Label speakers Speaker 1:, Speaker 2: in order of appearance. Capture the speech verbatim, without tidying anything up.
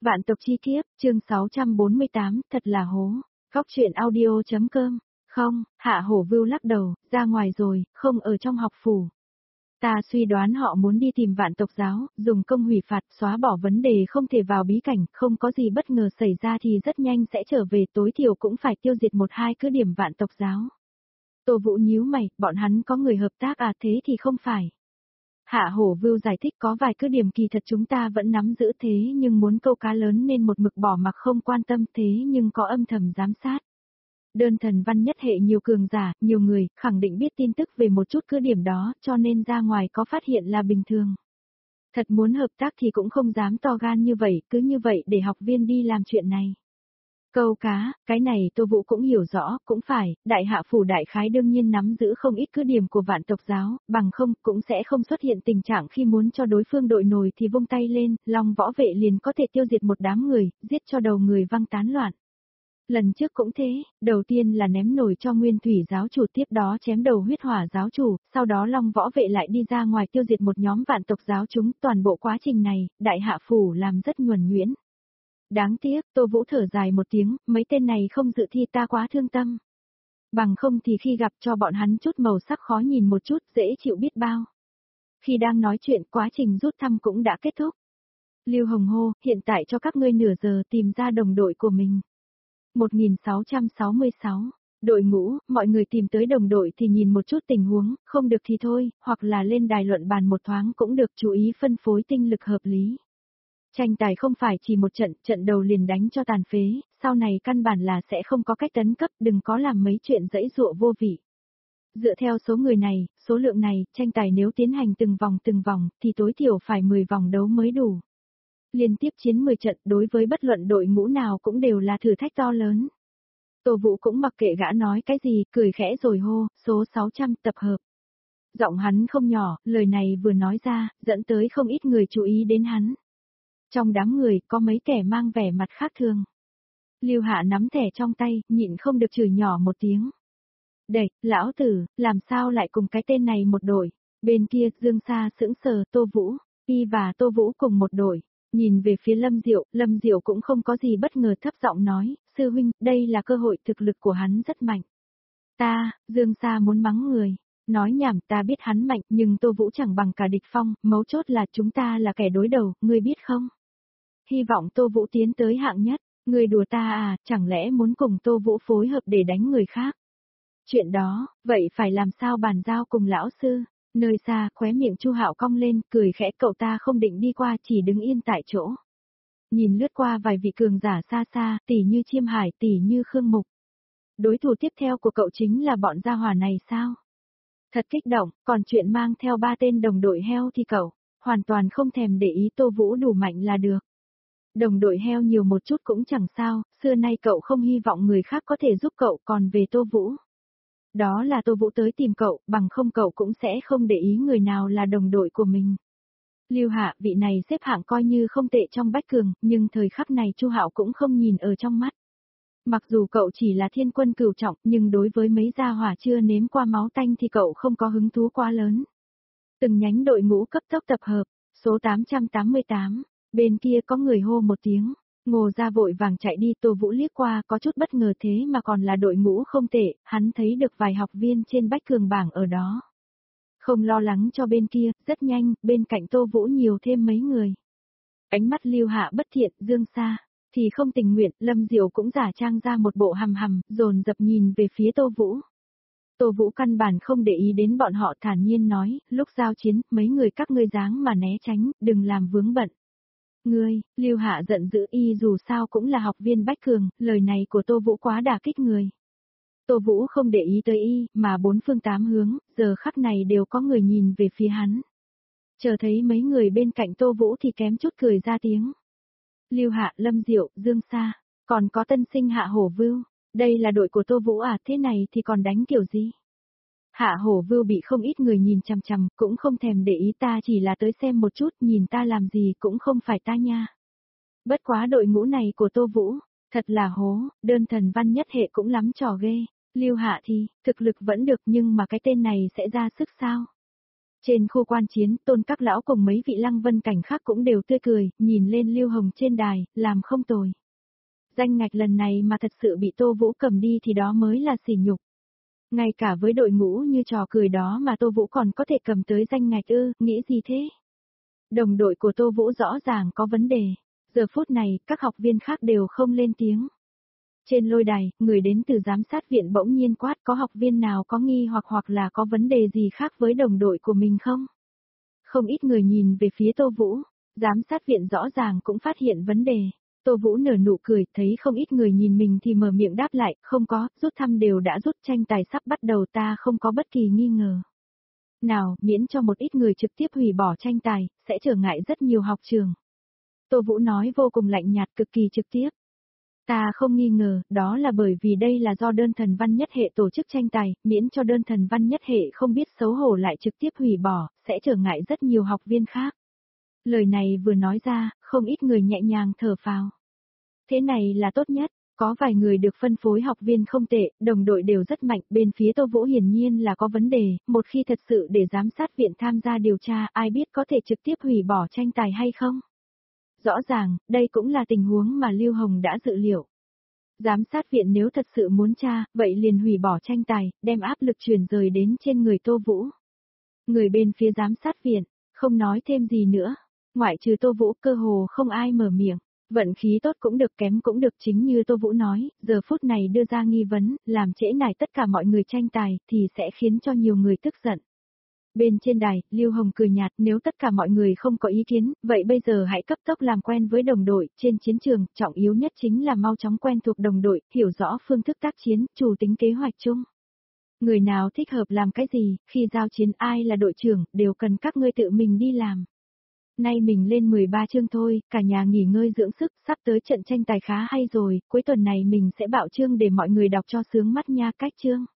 Speaker 1: Vạn tộc chi kiếp, chương sáu trăm bốn mươi tám, thật là hố. Góc truyện audio.com. Không, Hạ Hổ Vưu lắc đầu, ra ngoài rồi, không ở trong học phủ. Ta suy đoán họ muốn đi tìm vạn tộc giáo, dùng công hủy phạt, xóa bỏ vấn đề không thể vào bí cảnh, không có gì bất ngờ xảy ra thì rất nhanh sẽ trở về, tối thiểu cũng phải tiêu diệt một hai cứ điểm vạn tộc giáo. Tô Vũ nhíu mày, bọn hắn có người hợp tác à, thế thì không phải. Hạ Hổ Vưu giải thích, có vài cứ điểm kỳ thật chúng ta vẫn nắm giữ, thế nhưng muốn câu cá lớn nên một mực bỏ mặc không quan tâm, thế nhưng có âm thầm giám sát. Đơn thần văn nhất hệ nhiều cường giả, nhiều người, khẳng định biết tin tức về một chút cứ điểm đó, cho nên ra ngoài có phát hiện là bình thường. Thật muốn hợp tác thì cũng không dám to gan như vậy, cứ như vậy để học viên đi làm chuyện này. Câu cá, cái này Tô Vũ cũng hiểu rõ, cũng phải, đại hạ phủ đại khái đương nhiên nắm giữ không ít cứ điểm của vạn tộc giáo, bằng không cũng sẽ không xuất hiện tình trạng khi muốn cho đối phương đội nổi thì vung tay lên, Long võ vệ liền có thể tiêu diệt một đám người, giết cho đầu người văng tán loạn. Lần trước cũng thế, đầu tiên là ném nổi cho Nguyên Thủy giáo chủ, tiếp đó chém đầu Huyết Hỏa giáo chủ, sau đó Long võ vệ lại đi ra ngoài tiêu diệt một nhóm vạn tộc giáo chúng, toàn bộ quá trình này, đại hạ phủ làm rất nhuần nhuyễn. Đáng tiếc, Tô Vũ thở dài một tiếng, mấy tên này không dự thi ta quá thương tâm. Bằng không thì khi gặp cho bọn hắn chút màu sắc khó nhìn một chút, dễ chịu biết bao. Khi đang nói chuyện, quá trình rút thăm cũng đã kết thúc. Lưu Hồng hô, hiện tại cho các ngươi nửa giờ tìm ra đồng đội của mình. một nghìn sáu trăm sáu mươi sáu, đội ngũ, mọi người tìm tới đồng đội thì nhìn một chút tình huống, không được thì thôi, hoặc là lên đài luận bàn một thoáng cũng được, chú ý phân phối tinh lực hợp lý. Tranh tài không phải chỉ một trận, trận đầu liền đánh cho tàn phế, sau này căn bản là sẽ không có cách tấn cấp, đừng có làm mấy chuyện dãy dụa vô vị. Dựa theo số người này, số lượng này, tranh tài nếu tiến hành từng vòng từng vòng, thì tối thiểu phải mười vòng đấu mới đủ. Liên tiếp chiến mười trận đối với bất luận đội ngũ nào cũng đều là thử thách to lớn. Tô Vũ cũng mặc kệ gã nói cái gì, cười khẽ rồi hô, số sáu trăm tập hợp. Giọng hắn không nhỏ, lời này vừa nói ra, dẫn tới không ít người chú ý đến hắn. Trong đám người, có mấy kẻ mang vẻ mặt khác thường. Lưu Hạ nắm thẻ trong tay, nhịn không được chửi nhỏ một tiếng. Đệt, lão tử, làm sao lại cùng cái tên này một đội? Bên kia, Dương Sa sững sờ, Tô Vũ, Y và Tô Vũ cùng một đội. Nhìn về phía Lâm Diệu, Lâm Diệu cũng không có gì bất ngờ, thấp giọng nói, sư huynh, đây là cơ hội, thực lực của hắn rất mạnh. Ta, Dương Sa muốn mắng người. Nói nhảm, ta biết hắn mạnh, nhưng Tô Vũ chẳng bằng cả địch phong, mấu chốt là chúng ta là kẻ đối đầu, ngươi biết không? Hy vọng Tô Vũ tiến tới hạng nhất, ngươi đùa ta à, chẳng lẽ muốn cùng Tô Vũ phối hợp để đánh người khác? Chuyện đó, vậy phải làm sao bàn giao cùng lão sư? Nơi xa, khóe miệng Chu Hạo cong lên, cười khẽ, cậu ta không định đi qua, chỉ đứng yên tại chỗ. Nhìn lướt qua vài vị cường giả xa xa, tỷ như Chiêm Hải, tỷ như Khương Mục. Đối thủ tiếp theo của cậu chính là bọn gia hỏa này sao? Thật kích động, còn chuyện mang theo ba tên đồng đội heo thì cậu, hoàn toàn không thèm để ý, Tô Vũ đủ mạnh là được. Đồng đội heo nhiều một chút cũng chẳng sao, xưa nay cậu không hy vọng người khác có thể giúp cậu, còn về Tô Vũ. Đó là Tô Vũ tới tìm cậu, bằng không cậu cũng sẽ không để ý người nào là đồng đội của mình. Lưu Hạ, vị này xếp hạng coi như không tệ trong bách cường, nhưng thời khắc này Chu Hạo cũng không nhìn ở trong mắt. Mặc dù cậu chỉ là thiên quân cửu trọng, nhưng đối với mấy gia hỏa chưa nếm qua máu tanh thì cậu không có hứng thú quá lớn. Từng nhánh đội ngũ cấp tốc tập hợp, số tám trăm tám mươi tám, bên kia có người hô một tiếng. Ngô Gia vội vàng chạy đi, Tô Vũ liếc qua, có chút bất ngờ thế mà còn là đội ngũ không tệ, hắn thấy được vài học viên trên bách cường bảng ở đó. Không lo lắng cho bên kia, rất nhanh, bên cạnh Tô Vũ nhiều thêm mấy người. Ánh mắt Lưu Hạ bất thiện, Dương Sa thì không tình nguyện, Lâm Diệu cũng giả trang ra một bộ hầm hầm, dồn dập nhìn về phía Tô Vũ. Tô Vũ căn bản không để ý đến bọn họ, thản nhiên nói, lúc giao chiến, mấy người các ngươi dáng mà né tránh, đừng làm vướng bận. Ngươi, Lưu Hạ giận dữ, y dù sao cũng là học viên bách cường, lời này của Tô Vũ quá đả kích người. Tô Vũ không để ý tới y, mà bốn phương tám hướng, giờ khắc này đều có người nhìn về phía hắn. Chờ thấy mấy người bên cạnh Tô Vũ thì kém chút cười ra tiếng. Lưu Hạ, Lâm Diệu, Dương Sa, còn có tân sinh Hạ Hổ Vưu, đây là đội của Tô Vũ à, thế này thì còn đánh kiểu gì? Hạ Hổ Vưu bị không ít người nhìn chằm chằm, cũng không thèm để ý, ta chỉ là tới xem một chút, nhìn ta làm gì cũng không phải ta nha. Bất quá đội ngũ này của Tô Vũ, thật là hố, đơn thần văn nhất hệ cũng lắm trò ghê. Lưu Hạ thì, thực lực vẫn được nhưng mà cái tên này sẽ ra sức sao? Trên khu quan chiến, Tôn các lão cùng mấy vị Lăng Vân cảnh khác cũng đều tươi cười, nhìn lên Lưu Hồng trên đài, làm không tồi. Danh ngạch lần này mà thật sự bị Tô Vũ cầm đi thì đó mới là sỉ nhục. Ngay cả với đội ngũ như trò cười đó mà Tô Vũ còn có thể cầm tới danh ngạch ư, nghĩ gì thế? Đồng đội của Tô Vũ rõ ràng có vấn đề. Giờ phút này, các học viên khác đều không lên tiếng. Trên lôi đài, người đến từ giám sát viện bỗng nhiên quát, có học viên nào có nghi hoặc hoặc là có vấn đề gì khác với đồng đội của mình không? Không ít người nhìn về phía Tô Vũ, giám sát viện rõ ràng cũng phát hiện vấn đề. Tô Vũ nở nụ cười, thấy không ít người nhìn mình thì mở miệng đáp lại, không có, rút thăm đều đã rút, tranh tài sắp bắt đầu, ta không có bất kỳ nghi ngờ. Nào, miễn cho một ít người trực tiếp hủy bỏ tranh tài, sẽ trở ngại rất nhiều học trường. Tô Vũ nói vô cùng lạnh nhạt, cực kỳ trực tiếp. Ta không nghi ngờ, đó là bởi vì đây là do đơn thần văn nhất hệ tổ chức tranh tài, miễn cho đơn thần văn nhất hệ không biết xấu hổ lại trực tiếp hủy bỏ, sẽ trở ngại rất nhiều học viên khác. Lời này vừa nói ra, không ít người nhẹ nhàng thở phào. Thế này là tốt nhất, có vài người được phân phối học viên không tệ, đồng đội đều rất mạnh, bên phía Tô Vũ hiển nhiên là có vấn đề, một khi thật sự để giám sát viện tham gia điều tra, ai biết có thể trực tiếp hủy bỏ tranh tài hay không? Rõ ràng, đây cũng là tình huống mà Lưu Hồng đã dự liệu. Giám sát viện nếu thật sự muốn tra, vậy liền hủy bỏ tranh tài, đem áp lực truyền rời đến trên người Tô Vũ. Người bên phía giám sát viện, không nói thêm gì nữa. Ngoại trừ Tô Vũ, cơ hồ không ai mở miệng. Vận khí tốt cũng được, kém cũng được, chính như Tô Vũ nói, giờ phút này đưa ra nghi vấn, làm trễ nải tất cả mọi người tranh tài, thì sẽ khiến cho nhiều người tức giận. Bên trên đài, Lưu Hồng cười nhạt, nếu tất cả mọi người không có ý kiến, vậy bây giờ hãy cấp tốc làm quen với đồng đội, trên chiến trường, trọng yếu nhất chính là mau chóng quen thuộc đồng đội, hiểu rõ phương thức tác chiến, chủ tính kế hoạch chung. Người nào thích hợp làm cái gì, khi giao chiến ai là đội trưởng, đều cần các ngươi tự mình đi làm. Nay mình lên mười ba chương thôi, cả nhà nghỉ ngơi dưỡng sức, sắp tới trận tranh tài khá hay rồi, cuối tuần này mình sẽ bạo chương để mọi người đọc cho sướng mắt nha, cách chương.